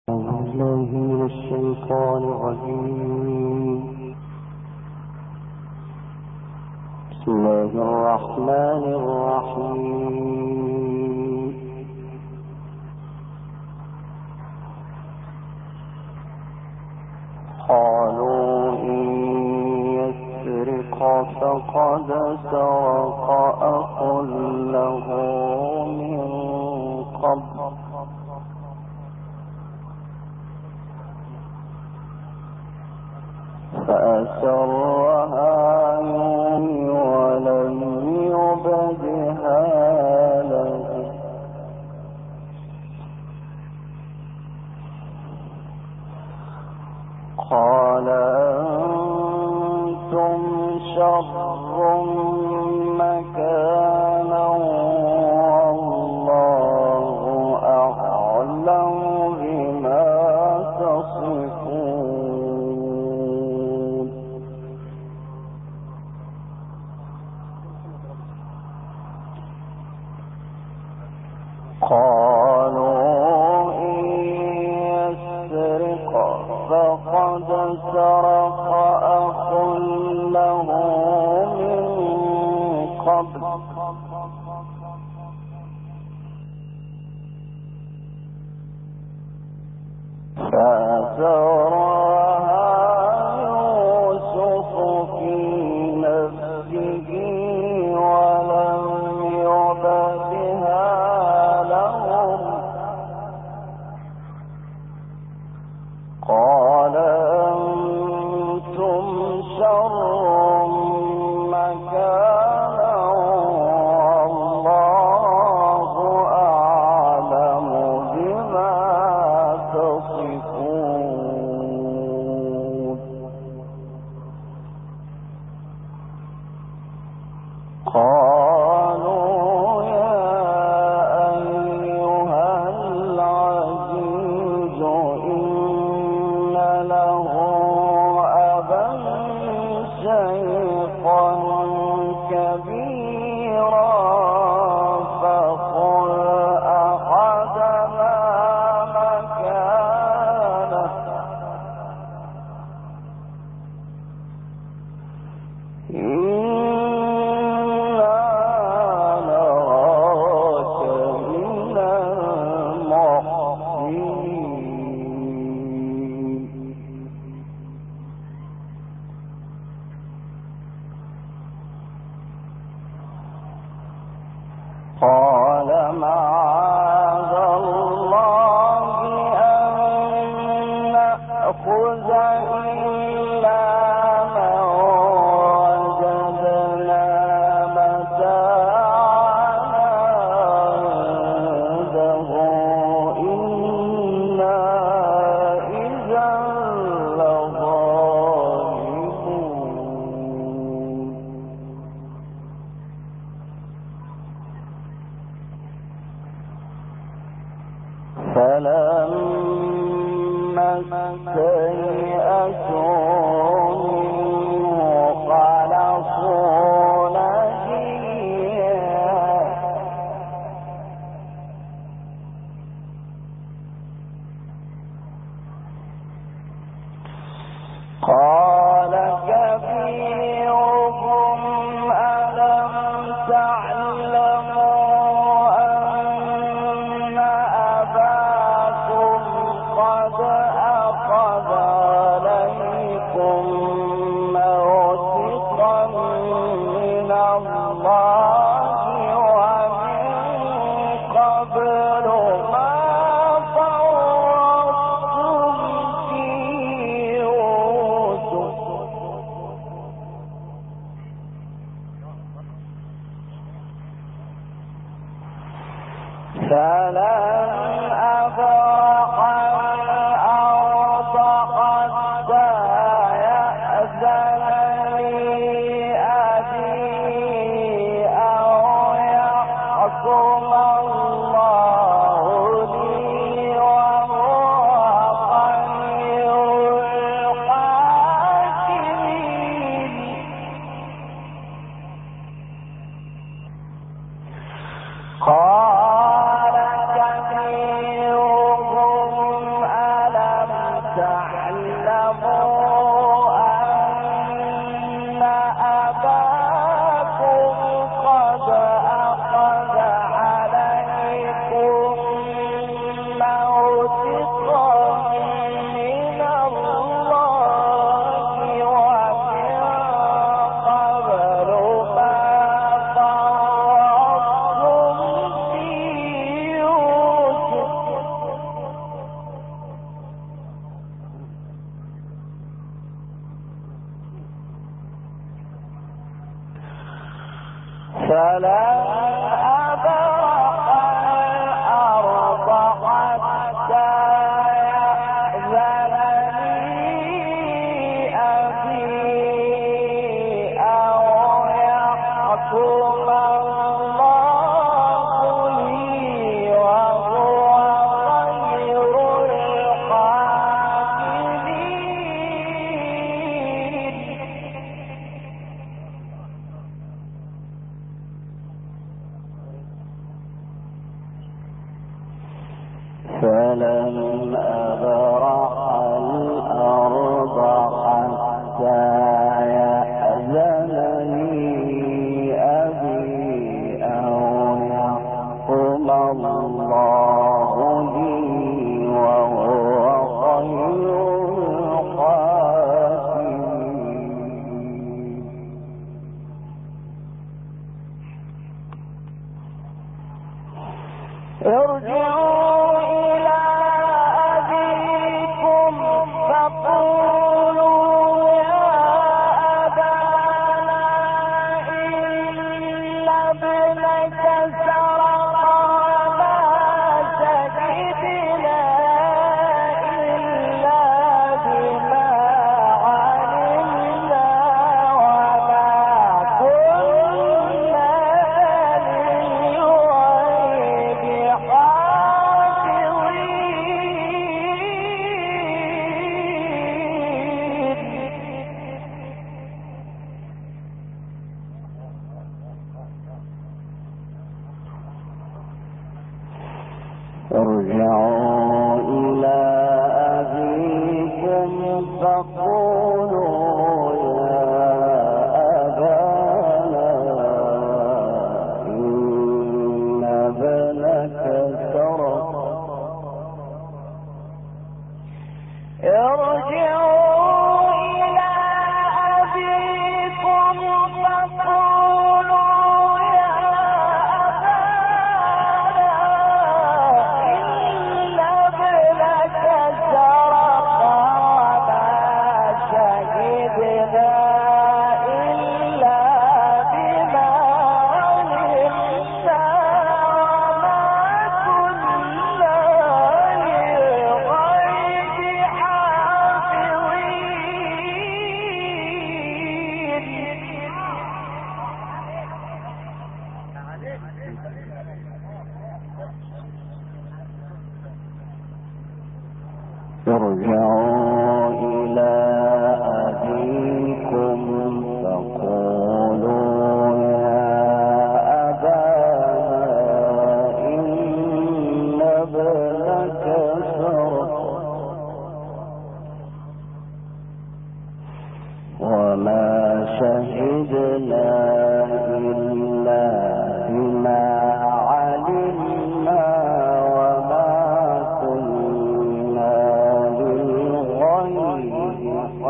الله من الشيطان الرجيم. بسم الله الرحمن الرحيم. قالوا إن يسرق فقد سرق أخ له من قبل فأسرها ولم يبدها له. قال أنتم شر مكانا والله أعلم بما تصفون. قالوا إن يسرق فقد سرق أخ له من قبل فأسرها يوسف في نفسه ولم يبدها لهم. قال أنتم شر مكانا والله أعلم بما تصفون. قالوا يا أيها العزيز إن له أبا شيخا كبيرا فقل أحدنا مكانه قال معاذ الله أن نأخذ إلا من وجدنا متاعنا عنده إنا إذا لظالمون. فلما استيئسوا منه خلصوا نجيا قال كبيرهم ألم تعلموا قد أخذ فلن أبرح الأرض حتى يأذن لي أبي أو يحكم الله لي وهو خير الحاكمين. ارجعوا إلى أبيكم فقولوا يا أبانا إن ابنك سرق وما شهدنا إلا بما علمنا وما كنا للغيب ارجعوا إلى أبيكم فقولوا يا أبانا إن ابنك سرق. ارجعوا إلى أبيكم فقولوا يا ارجعوا إلى أبيكم فقولوا يا أبانا إن ابنك سرق وما شهدنا إلا بما علمنا وما كنا للغيب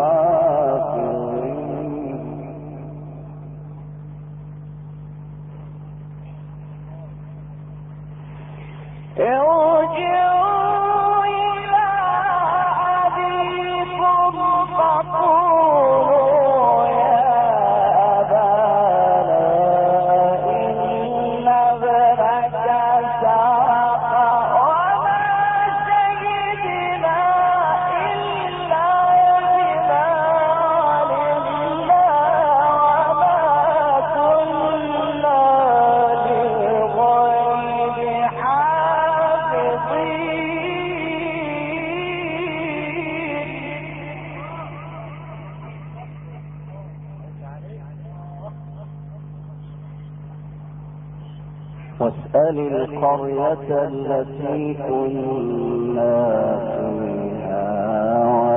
حافظين. ارجعوا إلى أبيكم فقولوا يا أبانا إن ابنك سرق وما شهدنا إلا بما علمنا وما كنا للغيب واسأل القرية التي كنا فيها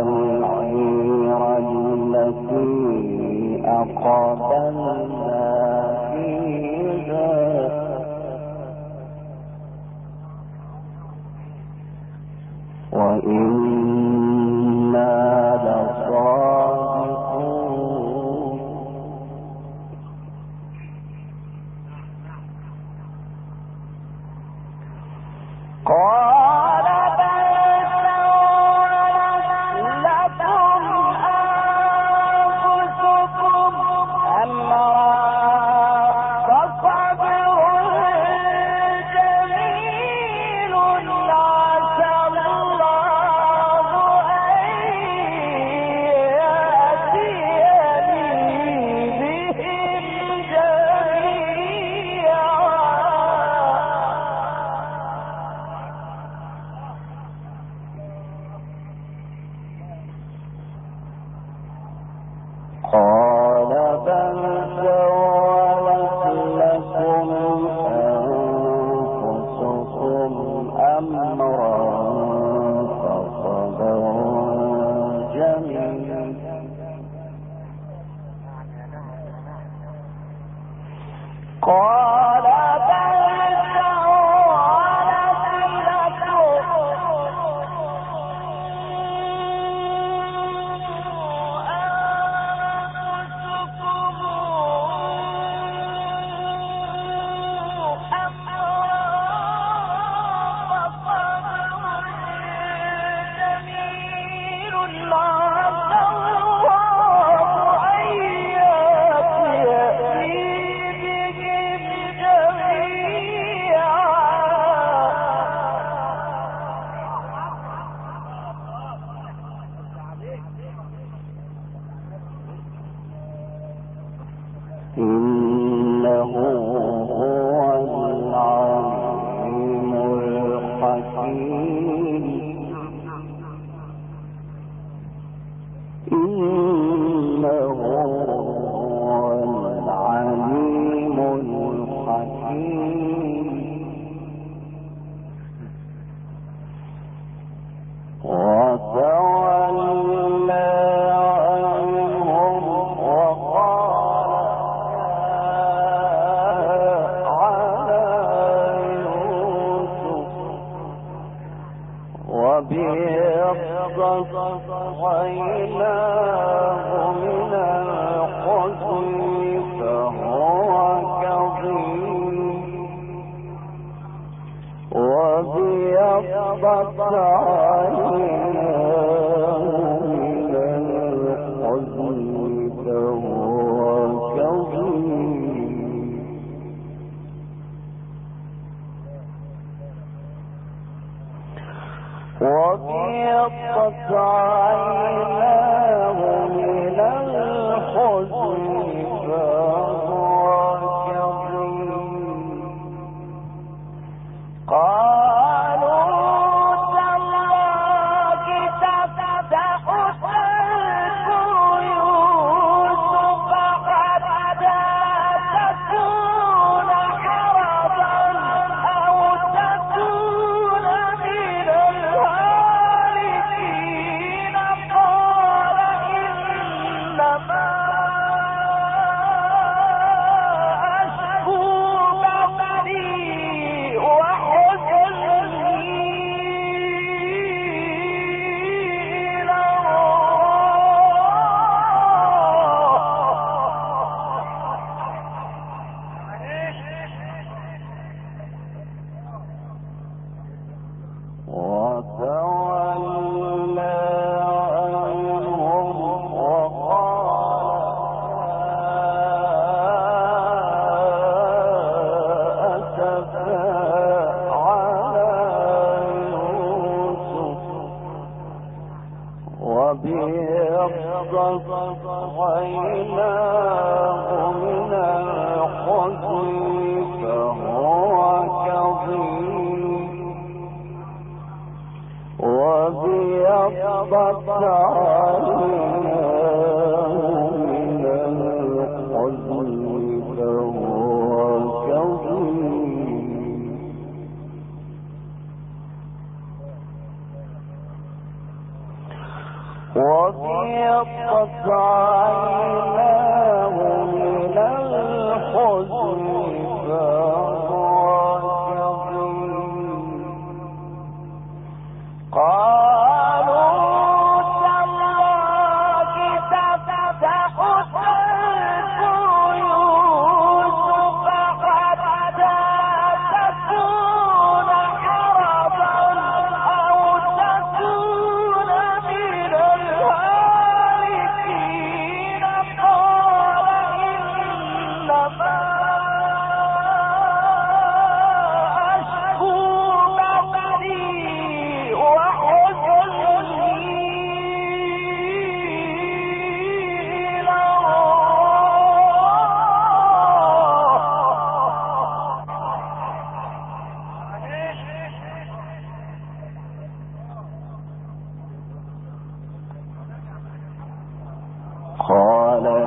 قال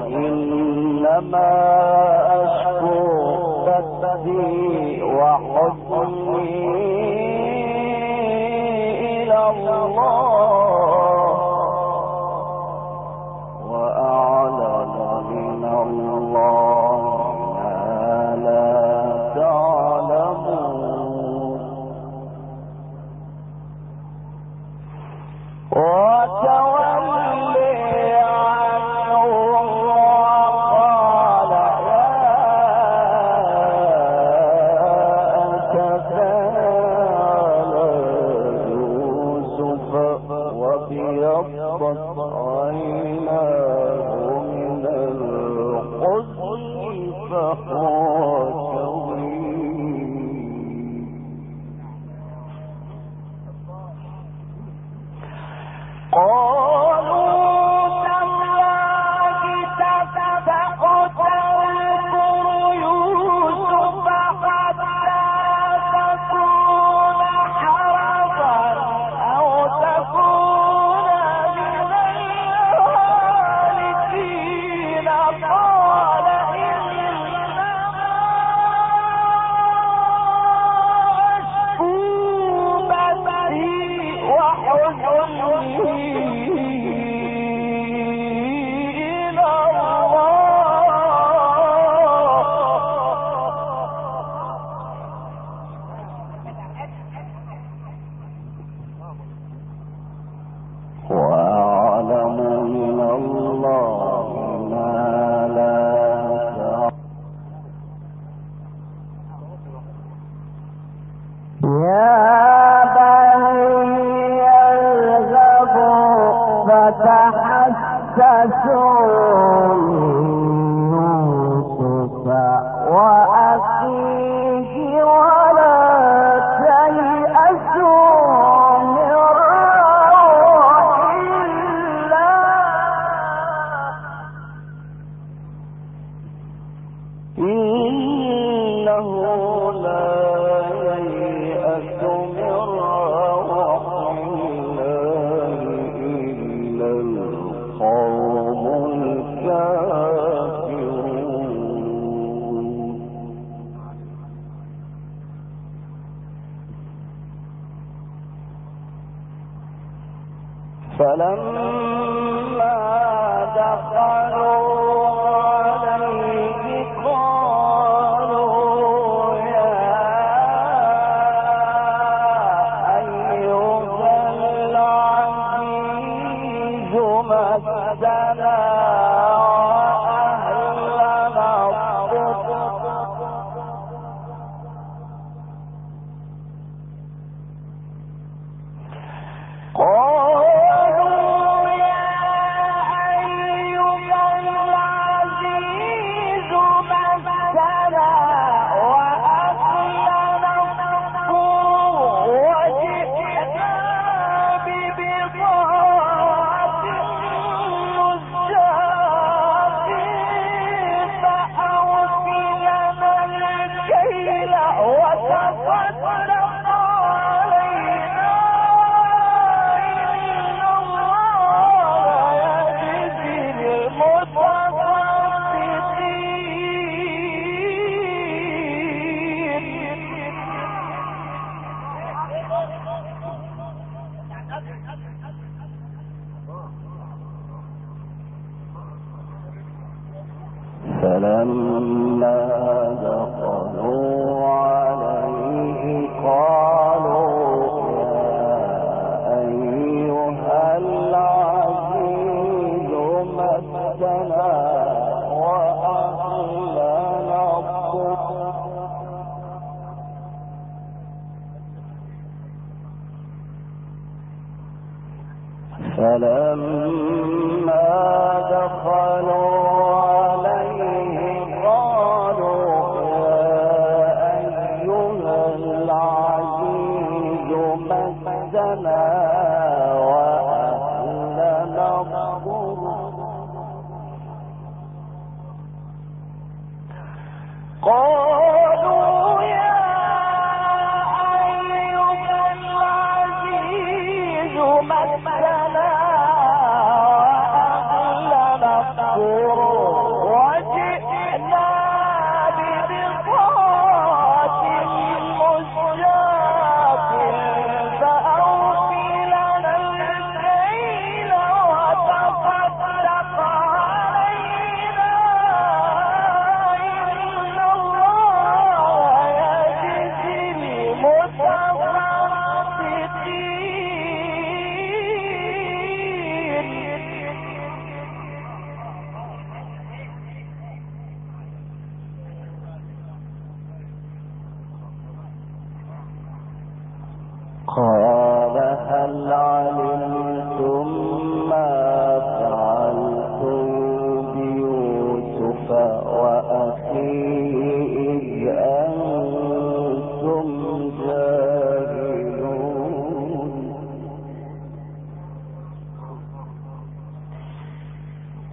إنما أشكو بثي وحزني إلى الله وأعلم من الله ما لا تعلمون وتولي عنهم وقال يا أسفا على يوسف وابيضت عيناه من الحزن فهو فلما دخلوا عليه قالوا يا أيها العزيز مسنا وأهلنا الضر فلما دخلوا عليه قالوا يا أيها العزيز مسنا وأهلنا الضر فلما دخلوا قالوا يا أيها العزيز مسنا وأهلنا الضر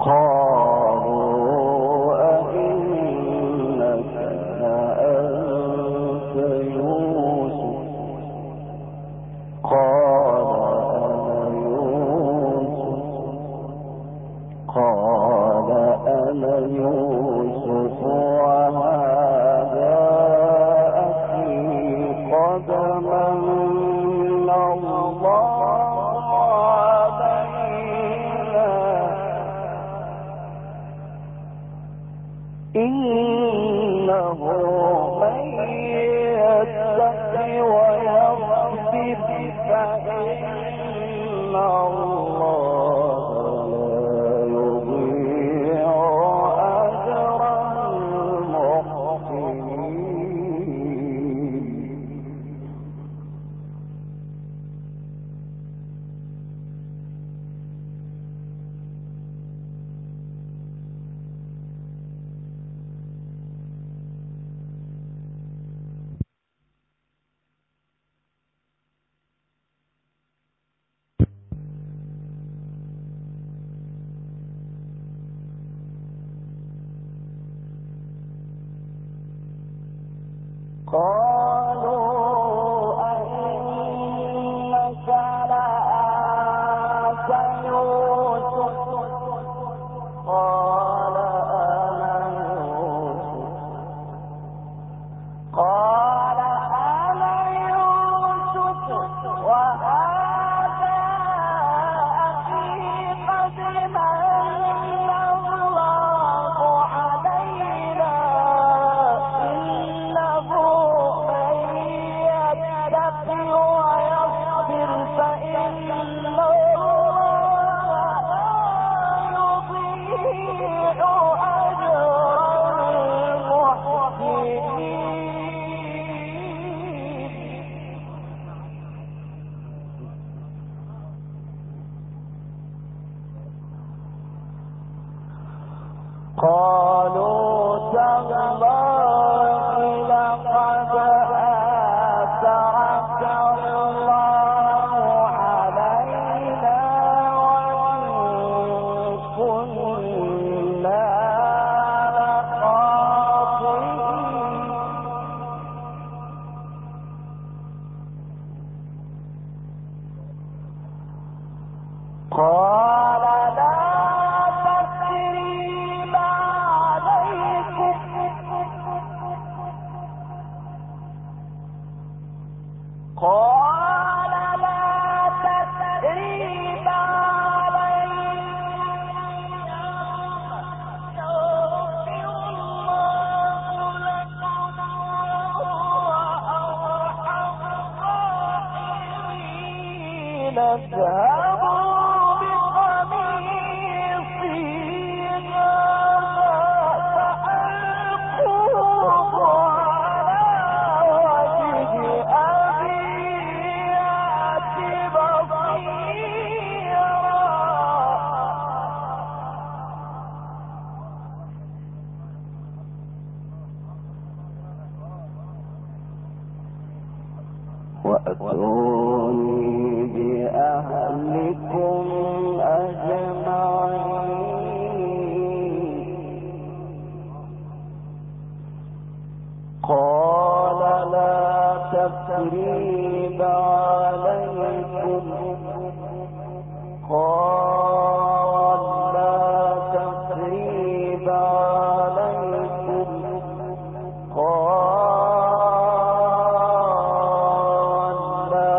قال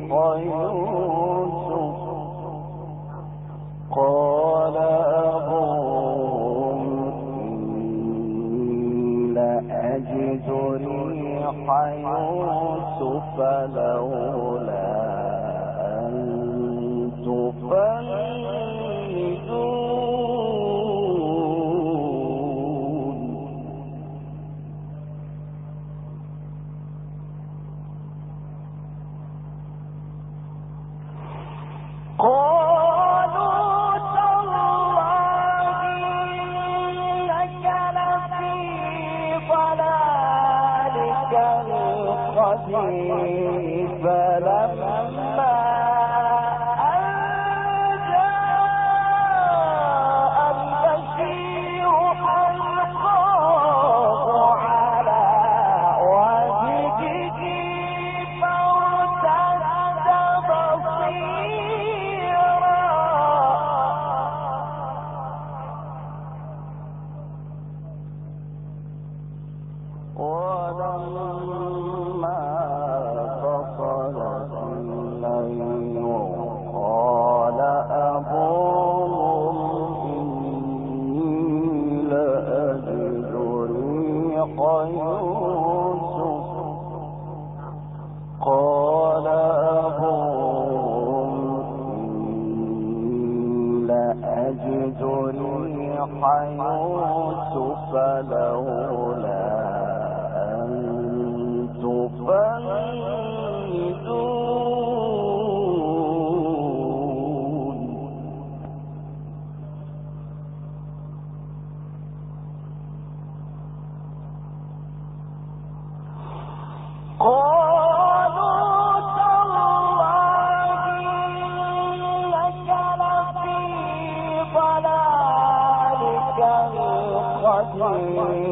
يوسف قال أبوهم إني لأجد ريح يوسف لولا أن تفندون قالوا تالله إنك لفي ضلالك القديم فلما أن جاء البشير ألقاه على وجهه فارتد بصيرا ولما فصلت الليل قال أبوهم إني لأجد ريح يوسف قال أبوهم إني لأجد ريح يوسف لولا أن تفندون قالوا تالله إنك لفي ضلالك القديم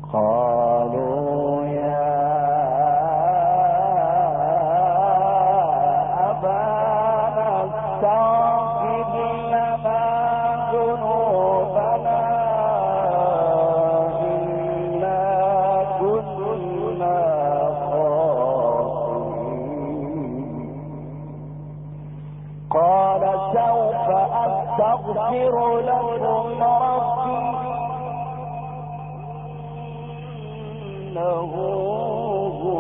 قالوا يا أبانا استغفر لنا ذنوبنا إنا كنا خاطئين. قال سوف أستغفر لكم ربي إنه هو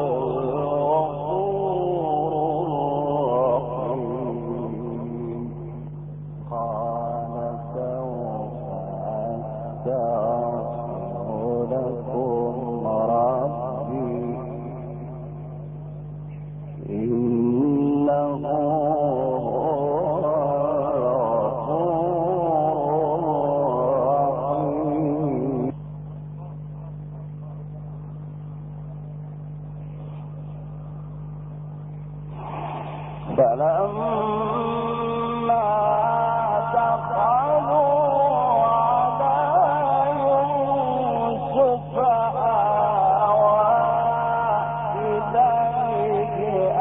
الغفور الرحيم. قال سوف أستغفر لكم ربي إنه فلما دخلوا على يوسف آوى إليه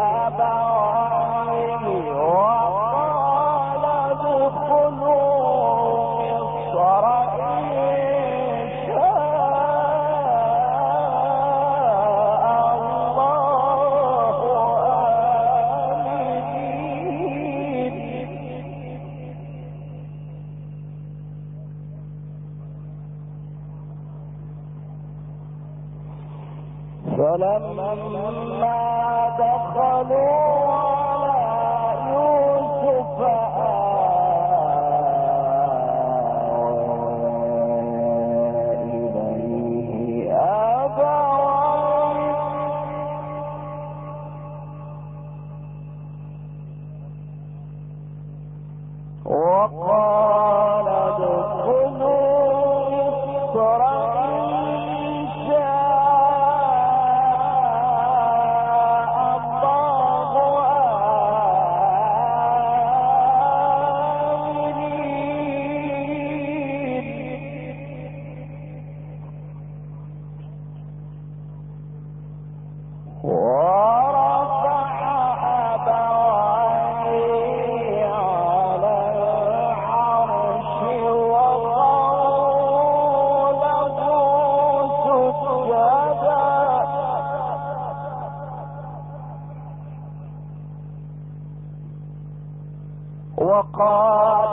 أبويه وقال ادخلوا مصر إن شاء فلما دخلوا على يوسف آوى إليه أبويه وقال ادخلوا مصر إن وقال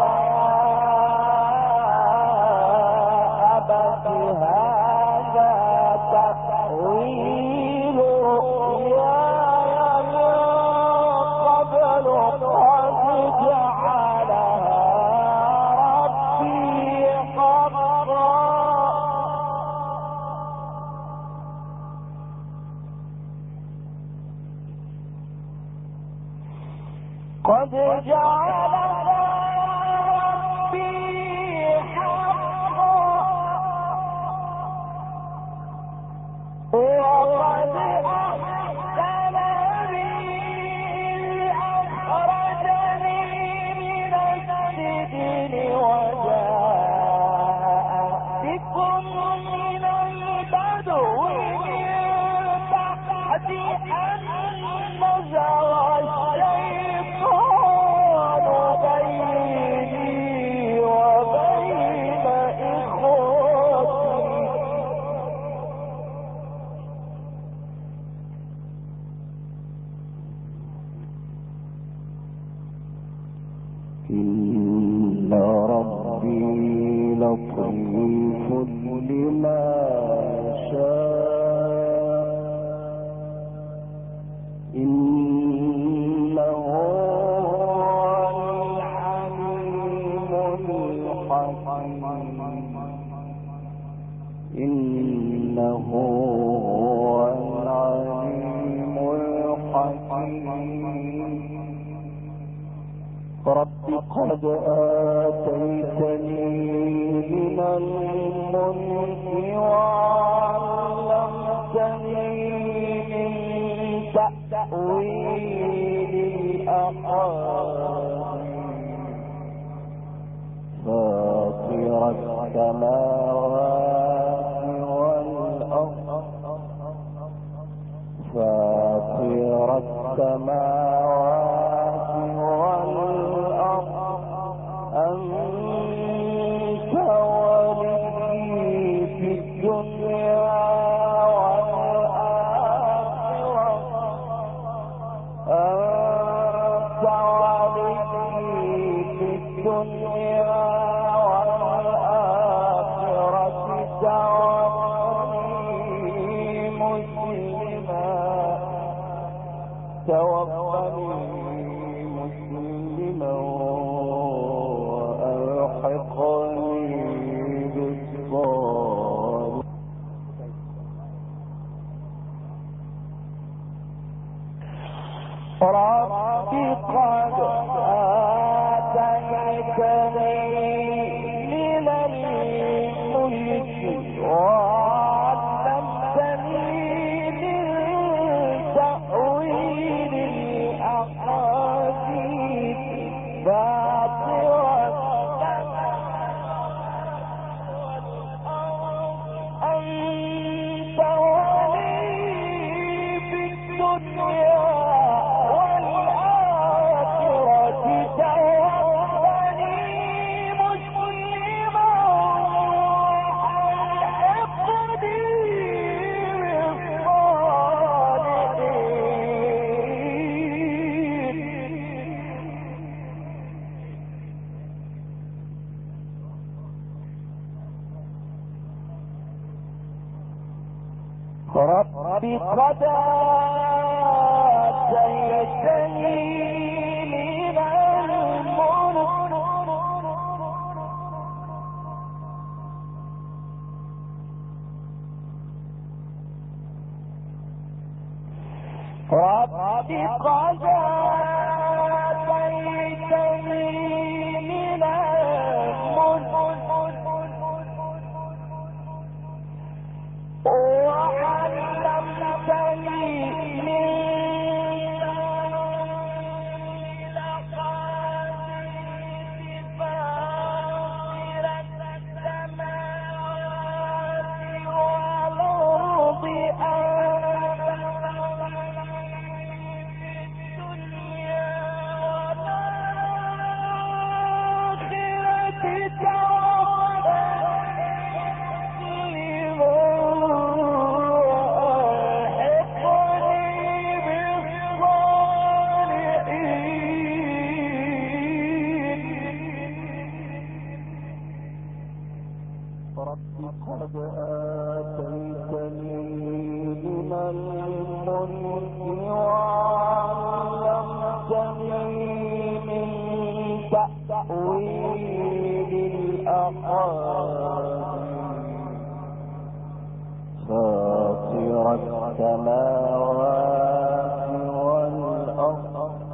يا أبت هذا تأويل رؤياي من قبل قد جعلها ربي حقا قد جعلها ربي حقا وقد أحسن بي أخرجني من السجن وجاء بكم من البدو من بعد أن نزغ الشيطان بيني وبين إخوتي إن ربي لطيف لما يشاء إنه هو العليم الحكيم إنه هو العليم الحكيم رب قد آتيتني من الملك وعلمتني من تأويل الأحاديث فاطر السماوات والأرض السماوات والأرض أنت ولي في الدنيا والآخرة أنت ولي في الدنيا توفني مسلما وألحقني بالصالحين. رب قد آتيتني من الملك وعلمتني من تأويل الأحاديث فاطر أنت ولي في الدنيا والآخرة توفني مسلما وألحقني بالصالحين. رب قد آتيتني من الملك رب قد آتيتني من الملك وعلمتني من الأحاديث فاطر السماوات والأرض قد آتيتني من الملك وعلمتني من تأويل الأحاديث فاطر السماوات والأرض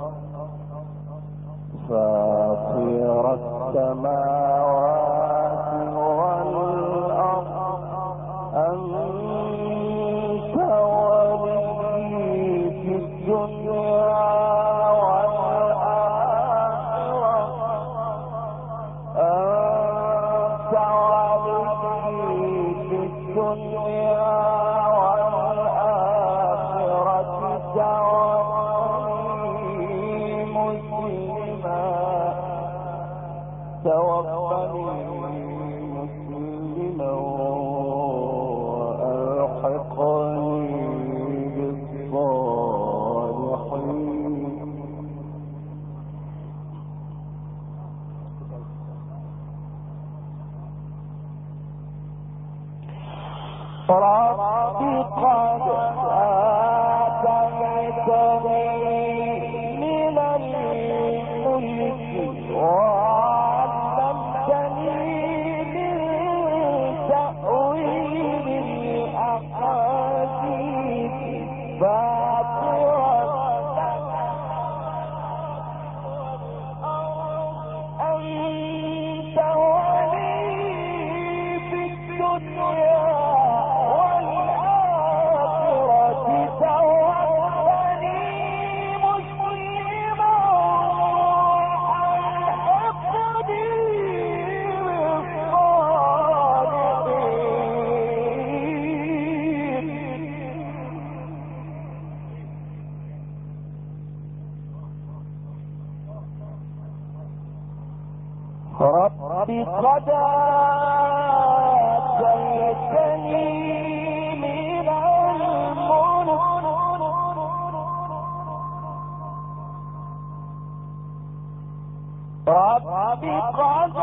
فاطر السماوات والأرض أنت ولي في الدنيا والآخرة أنت ولي في الدنيا والآخرة توفني مسلما وألحقني بالصالحين. رب قد آتيتني من الملك وعلمتني من تأويل الأحاديث فاطر أنت ولي في الدنيا والآخرة قد آتيتني من الملك رب قد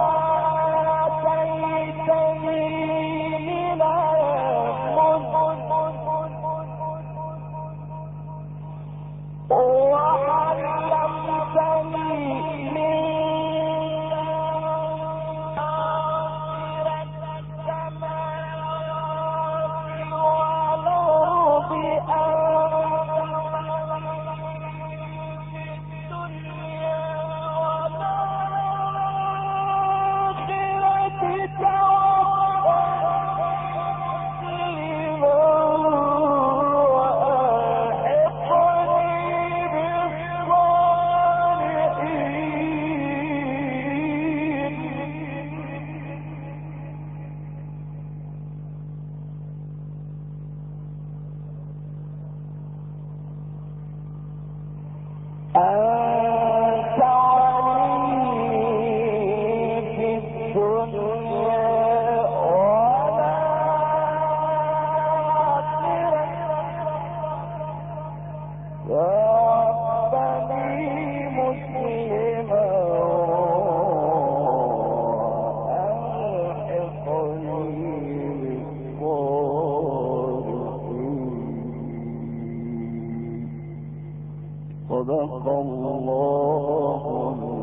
آتيتني من الملك وعلمتني من صدق الله